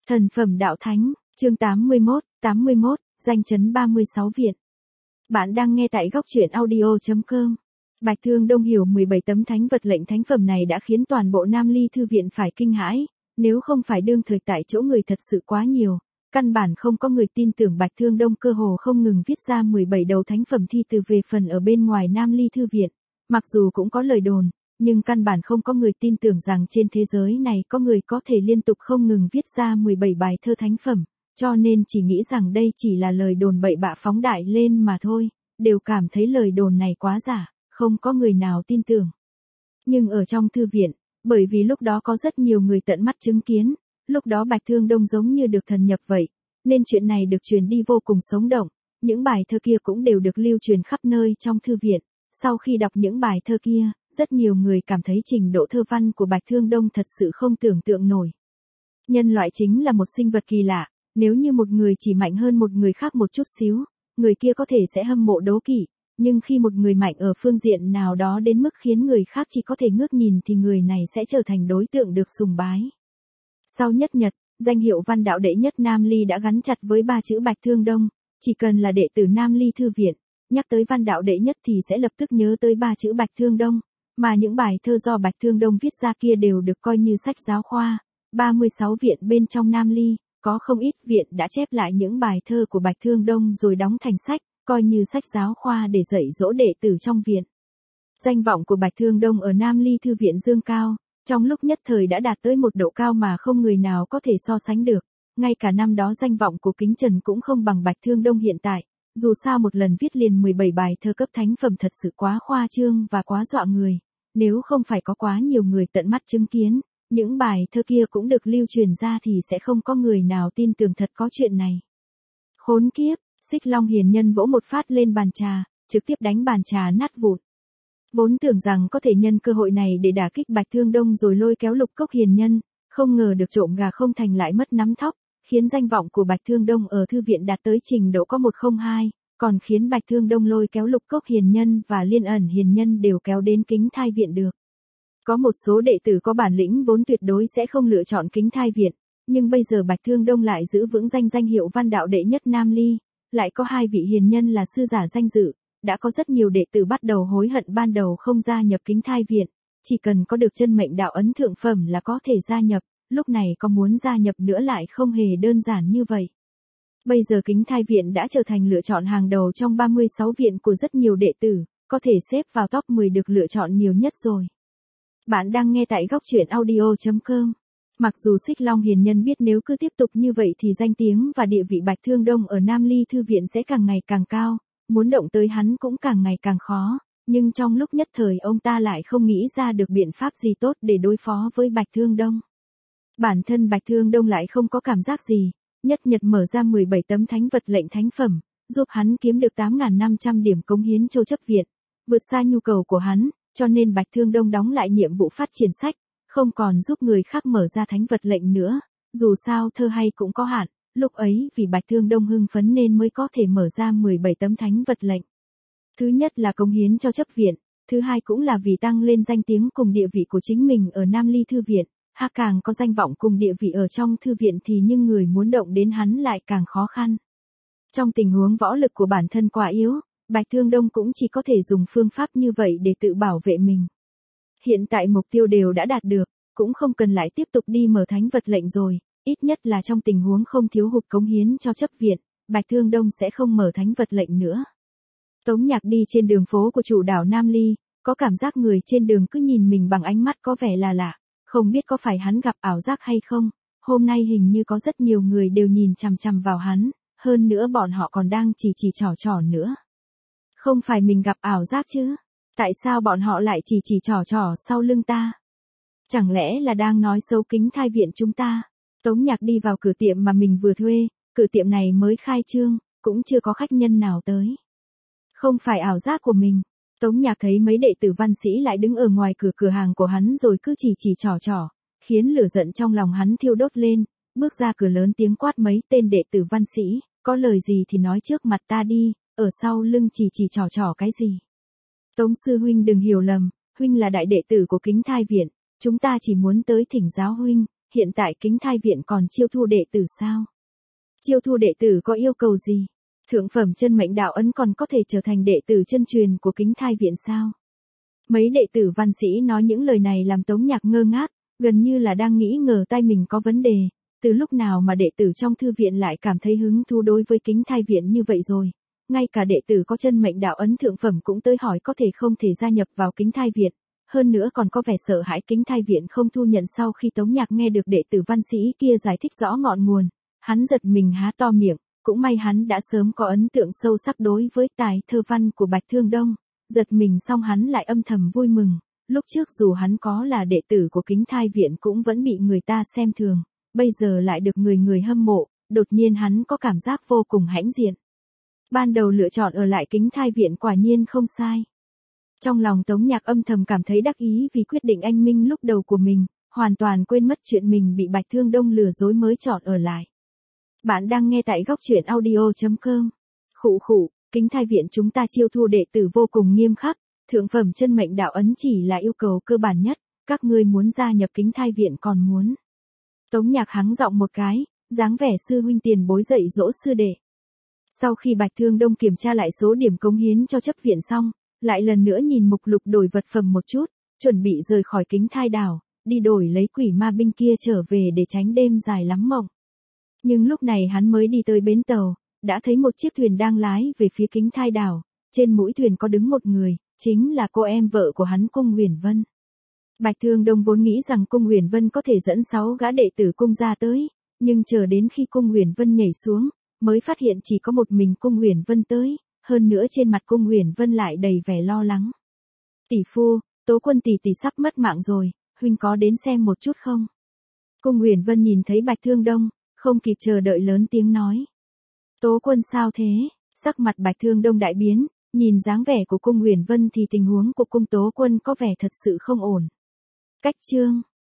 Thần phẩm đạo thánh, chương 81, danh chấn 36 viện. Bạn đang nghe tại góc truyện audio.com. Bạch Thương Đông hiểu 17 tấm thánh vật lệnh thánh phẩm này đã khiến toàn bộ Nam Ly Thư viện phải kinh hãi, nếu không phải đương thời tại chỗ người thật sự quá nhiều, căn bản không có người tin tưởng Bạch Thương Đông cơ hồ không ngừng viết ra 17 đầu thánh phẩm thi từ về phần ở bên ngoài Nam Ly Thư viện. Mặc dù cũng có lời đồn, nhưng căn bản không có người tin tưởng rằng trên thế giới này có người có thể liên tục không ngừng viết ra 17 bài thơ thánh phẩm, cho nên chỉ nghĩ rằng đây chỉ là lời đồn bậy bạ phóng đại lên mà thôi, đều cảm thấy lời đồn này quá giả, không có người nào tin tưởng. Nhưng ở trong thư viện, bởi vì lúc đó có rất nhiều người tận mắt chứng kiến, lúc đó Bạch Thương Đông giống như được thần nhập vậy, nên chuyện này được truyền đi vô cùng sống động, những bài thơ kia cũng đều được lưu truyền khắp nơi trong thư viện. Sau khi đọc những bài thơ kia, rất nhiều người cảm thấy trình độ thơ văn của Bạch Thương Đông thật sự không tưởng tượng nổi. Nhân loại chính là một sinh vật kỳ lạ, nếu như một người chỉ mạnh hơn một người khác một chút xíu, người kia có thể sẽ hâm mộ đố kỵ, nhưng khi một người mạnh ở phương diện nào đó đến mức khiến người khác chỉ có thể ngước nhìn thì người này sẽ trở thành đối tượng được sùng bái. Sau nhất nhật, danh hiệu văn đạo đệ nhất Nam Ly đã gắn chặt với ba chữ Bạch Thương Đông, chỉ cần là đệ tử Nam Ly Thư viện, nhắc tới văn đạo đệ nhất thì sẽ lập tức nhớ tới ba chữ Bạch Thương Đông, mà những bài thơ do Bạch Thương Đông viết ra kia đều được coi như sách giáo khoa. 36 viện bên trong Nam Ly, có không ít viện đã chép lại những bài thơ của Bạch Thương Đông rồi đóng thành sách, coi như sách giáo khoa để dạy dỗ đệ tử trong viện. Danh vọng của Bạch Thương Đông ở Nam Ly Thư viện dương cao, trong lúc nhất thời đã đạt tới một độ cao mà không người nào có thể so sánh được, ngay cả năm đó danh vọng của Kính Trần cũng không bằng Bạch Thương Đông hiện tại. Dù sao một lần viết liền 17 bài thơ cấp thánh phẩm thật sự quá khoa trương và quá dọa người, nếu không phải có quá nhiều người tận mắt chứng kiến, những bài thơ kia cũng được lưu truyền ra thì sẽ không có người nào tin tưởng thật có chuyện này. Khốn kiếp, Xích Long Hiền Nhân vỗ một phát lên bàn trà, trực tiếp đánh bàn trà nát vụn. Vốn tưởng rằng có thể nhân cơ hội này để đả kích Bạch Thương Đông rồi lôi kéo Lục Cốc Hiền Nhân, không ngờ được trộm gà không thành lại mất nắm thóc, khiến danh vọng của Bạch Thương Đông ở thư viện đạt tới trình độ có 102, còn khiến Bạch Thương Đông lôi kéo Lục Cốc Hiền Nhân và Liên Ẩn Hiền Nhân đều kéo đến Kính Thai viện được. Có một số đệ tử có bản lĩnh vốn tuyệt đối sẽ không lựa chọn Kính Thai viện, nhưng bây giờ Bạch Thương Đông lại giữ vững danh hiệu văn đạo đệ nhất Nam Ly, lại có hai vị hiền nhân là sư giả danh dự, đã có rất nhiều đệ tử bắt đầu hối hận ban đầu không gia nhập Kính Thai viện, chỉ cần có được chân mệnh đạo ấn thượng phẩm là có thể gia nhập. Lúc này có muốn gia nhập nữa lại không hề đơn giản như vậy. Bây giờ Kính Thai viện đã trở thành lựa chọn hàng đầu trong 36 viện của rất nhiều đệ tử, có thể xếp vào top 10 được lựa chọn nhiều nhất rồi. Bạn đang nghe tại góc truyện audio.com. Mặc dù Xích Long Hiền Nhân biết nếu cứ tiếp tục như vậy thì danh tiếng và địa vị Bạch Thương Đông ở Nam Ly Thư viện sẽ càng ngày càng cao, muốn động tới hắn cũng càng ngày càng khó, nhưng trong lúc nhất thời ông ta lại không nghĩ ra được biện pháp gì tốt để đối phó với Bạch Thương Đông. Bản thân Bạch Thương Đông lại không có cảm giác gì, nhất nhật mở ra 17 tấm thánh vật lệnh thánh phẩm, giúp hắn kiếm được 8.500 điểm cống hiến cho chấp viện, vượt xa nhu cầu của hắn, cho nên Bạch Thương Đông đóng lại nhiệm vụ phát triển sách, không còn giúp người khác mở ra thánh vật lệnh nữa, dù sao thơ hay cũng có hạn, lúc ấy vì Bạch Thương Đông hưng phấn nên mới có thể mở ra 17 tấm thánh vật lệnh. Thứ nhất là cống hiến cho chấp viện, thứ hai cũng là vì tăng lên danh tiếng cùng địa vị của chính mình ở Nam Ly Thư viện. Càng có danh vọng cùng địa vị ở trong thư viện thì nhưng người muốn động đến hắn lại càng khó khăn. Trong tình huống võ lực của bản thân quá yếu, Bạch Thương Đông cũng chỉ có thể dùng phương pháp như vậy để tự bảo vệ mình. Hiện tại mục tiêu đều đã đạt được, cũng không cần lại tiếp tục đi mở thánh vật lệnh rồi, ít nhất là trong tình huống không thiếu hụt cống hiến cho chấp viện, Bạch Thương Đông sẽ không mở thánh vật lệnh nữa. Tống Nhạc đi trên đường phố của chủ đảo Nam Ly, có cảm giác người trên đường cứ nhìn mình bằng ánh mắt có vẻ là lạ. Không biết có phải hắn gặp ảo giác hay không, hôm nay hình như có rất nhiều người đều nhìn chằm chằm vào hắn, hơn nữa bọn họ còn đang chỉ trỏ nữa. Không phải mình gặp ảo giác chứ? Tại sao bọn họ lại chỉ trỏ sau lưng ta? Chẳng lẽ là đang nói xấu Kính Thai viện chúng ta? Tống Nhạc đi vào cửa tiệm mà mình vừa thuê, cửa tiệm này mới khai trương, cũng chưa có khách nhân nào tới. Không phải ảo giác của mình. Tống Nhạc thấy mấy đệ tử văn sĩ lại đứng ở ngoài cửa hàng của hắn rồi cứ chỉ trỏ, khiến lửa giận trong lòng hắn thiêu đốt lên, bước ra cửa lớn tiếng quát mấy tên đệ tử văn sĩ, có lời gì thì nói trước mặt ta đi, ở sau lưng chỉ trỏ cái gì. Tống sư huynh đừng hiểu lầm, huynh là đại đệ tử của Kính Thai viện, chúng ta chỉ muốn tới thỉnh giáo huynh, hiện tại Kính Thai Viện còn chiêu thu đệ tử sao? Chiêu thu đệ tử có yêu cầu gì? Thượng phẩm chân mệnh đạo ấn còn có thể trở thành đệ tử chân truyền của Kính Thai Viện sao? Mấy đệ tử văn sĩ nói những lời này làm Tống Nhạc ngơ ngác, gần như là đang nghĩ ngờ tai mình có vấn đề. Từ lúc nào mà đệ tử trong thư viện lại cảm thấy hứng thú đối với Kính Thai Viện như vậy rồi? Ngay cả đệ tử có chân mệnh đạo ấn thượng phẩm cũng tới hỏi có thể không thể gia nhập vào Kính Thai Viện. Hơn nữa còn có vẻ sợ hãi Kính Thai Viện không thu nhận. Sau khi Tống Nhạc nghe được đệ tử văn sĩ kia giải thích rõ ngọn nguồn, hắn giật mình há to miệng, cũng may hắn đã sớm có ấn tượng sâu sắc đối với tài thơ văn của Bạch Thương Đông. Giật mình xong hắn lại âm thầm vui mừng, lúc trước dù hắn có là đệ tử của Kính Thai Viện cũng vẫn bị người ta xem thường, bây giờ lại được người người hâm mộ, đột nhiên hắn có cảm giác vô cùng hãnh diện. Ban đầu lựa chọn ở lại Kính Thai Viện quả nhiên không sai. Trong lòng Tống Nhạc âm thầm cảm thấy đắc ý vì quyết định anh minh lúc đầu của mình, hoàn toàn quên mất chuyện mình bị Bạch Thương Đông lừa dối mới chọn ở lại. Bạn đang nghe tại góc truyện audio.com. Khụ khụ, Kính Thai Viện chúng ta chiêu thu đệ tử vô cùng nghiêm khắc, thượng phẩm chân mệnh đạo ấn chỉ là yêu cầu cơ bản nhất, các ngươi muốn gia nhập Kính Thai Viện còn muốn. Tống Nhạc hắng giọng một cái, dáng vẻ sư huynh tiền bối dạy dỗ sư đệ. Sau khi Bạch Thương Đông kiểm tra lại số điểm cống hiến cho chấp viện xong, lại lần nữa nhìn mục lục đổi vật phẩm một chút, chuẩn bị rời khỏi Kính Thai đảo, đi đổi lấy quỷ ma binh kia trở về để tránh đêm dài lắm mộng. Nhưng lúc này hắn mới đi tới bến tàu, đã thấy một chiếc thuyền đang lái về phía Kính Thai đảo, trên mũi thuyền có đứng một người, chính là cô em vợ của hắn Cung Huyền Vân. Bạch Thương Đông vốn nghĩ rằng Cung Huyền Vân có thể dẫn 6 gã đệ tử cung ra tới, nhưng chờ đến khi Cung Huyền Vân nhảy xuống, mới phát hiện chỉ có một mình Cung Huyền Vân tới, hơn nữa trên mặt Cung Huyền Vân lại đầy vẻ lo lắng. Tỷ phu, Tố Quân tỷ tỷ sắp mất mạng rồi, huynh có đến xem một chút không? Cung Huyền Vân nhìn thấy Bạch Thương Đông, không kịp chờ đợi lớn tiếng nói. Tố Quân sao thế? Sắc mặt Bạch Thương Đông đại biến, nhìn dáng vẻ của Cung Huyền Vân thì tình huống của Cung Tố Quân có vẻ thật sự không ổn. Cách chương